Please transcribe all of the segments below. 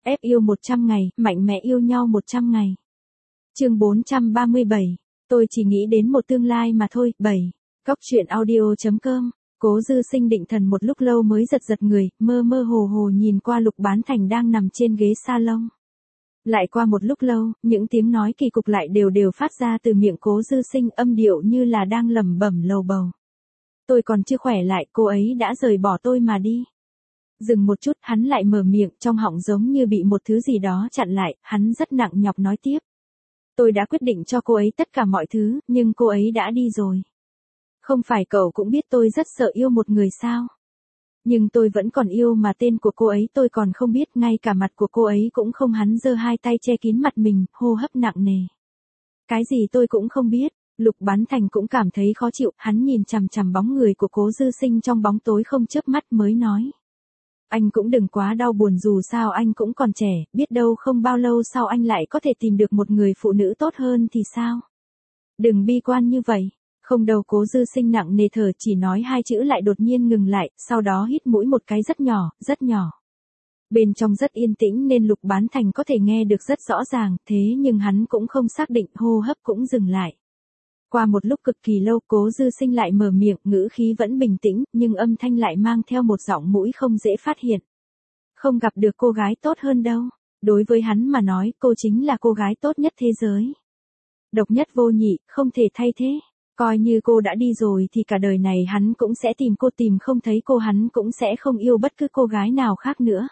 Ép yêu 100 ngày, mạnh mẽ yêu nhau 100 ngày. Chương 437. Tôi chỉ nghĩ đến một tương lai mà thôi. 7. Cóc truyện audio.com. Cố Dư Sinh định thần một lúc lâu mới giật giật người, mơ mơ hồ hồ nhìn qua Lục Bán Thành đang nằm trên ghế salon. Lại qua một lúc lâu, những tiếng nói kỳ cục lại đều phát ra từ miệng Cố Dư Sinh, âm điệu như là đang lẩm bẩm lầu bầu. Tôi còn chưa khỏe lại, cô ấy đã rời bỏ tôi mà đi. Dừng một chút, hắn lại mở miệng, trong họng giống như bị một thứ gì đó chặn lại, hắn rất nặng nhọc nói tiếp. Tôi đã quyết định cho cô ấy tất cả mọi thứ, nhưng cô ấy đã đi rồi. Không phải cậu cũng biết tôi rất sợ yêu một người sao? Nhưng tôi vẫn còn yêu mà tên của cô ấy tôi còn không biết, ngay cả mặt của cô ấy cũng không. Hắn giơ hai tay che kín mặt mình, hô hấp nặng nề. Cái gì tôi cũng không biết. Lục Bán Thành cũng cảm thấy khó chịu, hắn nhìn chằm chằm bóng người của Cố Dư Sinh trong bóng tối không chớp mắt mới nói. Anh cũng đừng quá đau buồn, dù sao anh cũng còn trẻ, biết đâu không bao lâu sau anh lại có thể tìm được một người phụ nữ tốt hơn thì sao? Đừng bi quan như vậy. Không đâu. Cố Dư Sinh nặng nề thở, chỉ nói hai chữ lại đột nhiên ngừng lại, sau đó hít mũi một cái rất nhỏ, rất nhỏ. Bên trong rất yên tĩnh nên Lục Bán Thành có thể nghe được rất rõ ràng, thế nhưng hắn cũng không xác định, hô hấp cũng dừng lại. Qua một lúc cực kỳ lâu, Cố Dư Sinh lại mở miệng, ngữ khí vẫn bình tĩnh, nhưng âm thanh lại mang theo một giọng mũi không dễ phát hiện. Không gặp được cô gái tốt hơn đâu. Đối với hắn mà nói, cô chính là cô gái tốt nhất thế giới. Độc nhất vô nhị, không thể thay thế. Coi như cô đã đi rồi thì cả đời này hắn cũng sẽ tìm cô, tìm không thấy cô hắn cũng sẽ không yêu bất cứ cô gái nào khác nữa.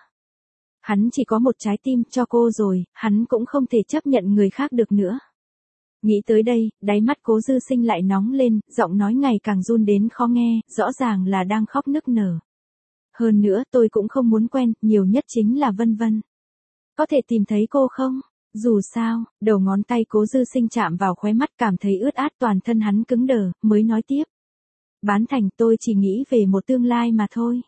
Hắn chỉ có một trái tim cho cô rồi, hắn cũng không thể chấp nhận người khác được nữa. Nghĩ tới đây, đáy mắt Cố Dư Sinh lại nóng lên, giọng nói ngày càng run đến khó nghe, rõ ràng là đang khóc nức nở. Hơn nữa tôi cũng không muốn quen, nhiều nhất chính là Vân Vân. Có thể tìm thấy cô không? Dù sao, đầu ngón tay Cố Dư Sinh chạm vào khóe mắt, cảm thấy ướt át, toàn thân hắn cứng đờ, mới nói tiếp. Bán Thành, tôi chỉ nghĩ về một tương lai mà thôi.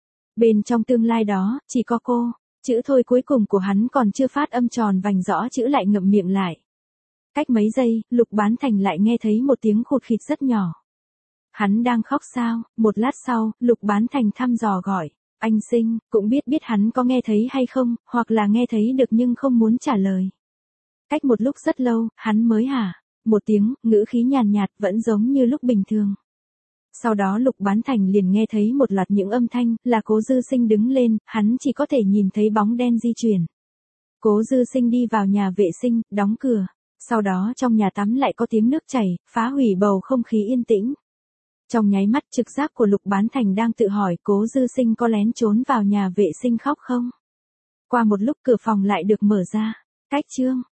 Bên trong tương lai đó, chỉ có cô. Chữ thôi cuối cùng của hắn còn chưa phát âm tròn vành rõ chữ lại ngậm miệng lại. Cách mấy giây, Lục Bán Thành lại nghe thấy một tiếng khụt khịt rất nhỏ. Hắn đang khóc sao? Một lát sau, Lục Bán Thành thăm dò gọi. Anh Sinh, cũng biết hắn có nghe thấy hay không, hoặc là nghe thấy được nhưng không muốn trả lời. Cách một lúc rất lâu, hắn mới hả? Một tiếng, ngữ khí nhàn nhạt, vẫn giống như lúc bình thường. Sau đó Lục Bán Thành liền nghe thấy một loạt những âm thanh, là Cố Dư Sinh đứng lên, hắn chỉ có thể nhìn thấy bóng đen di chuyển. Cố Dư Sinh đi vào nhà vệ sinh, đóng cửa. Sau đó trong nhà tắm lại có tiếng nước chảy, phá hủy bầu không khí yên tĩnh. Trong nháy mắt, trực giác của Lục Bán Thành đang tự hỏi Cố Dư Sinh có lén trốn vào nhà vệ sinh khóc không? Qua một lúc cửa phòng lại được mở ra. Cách chương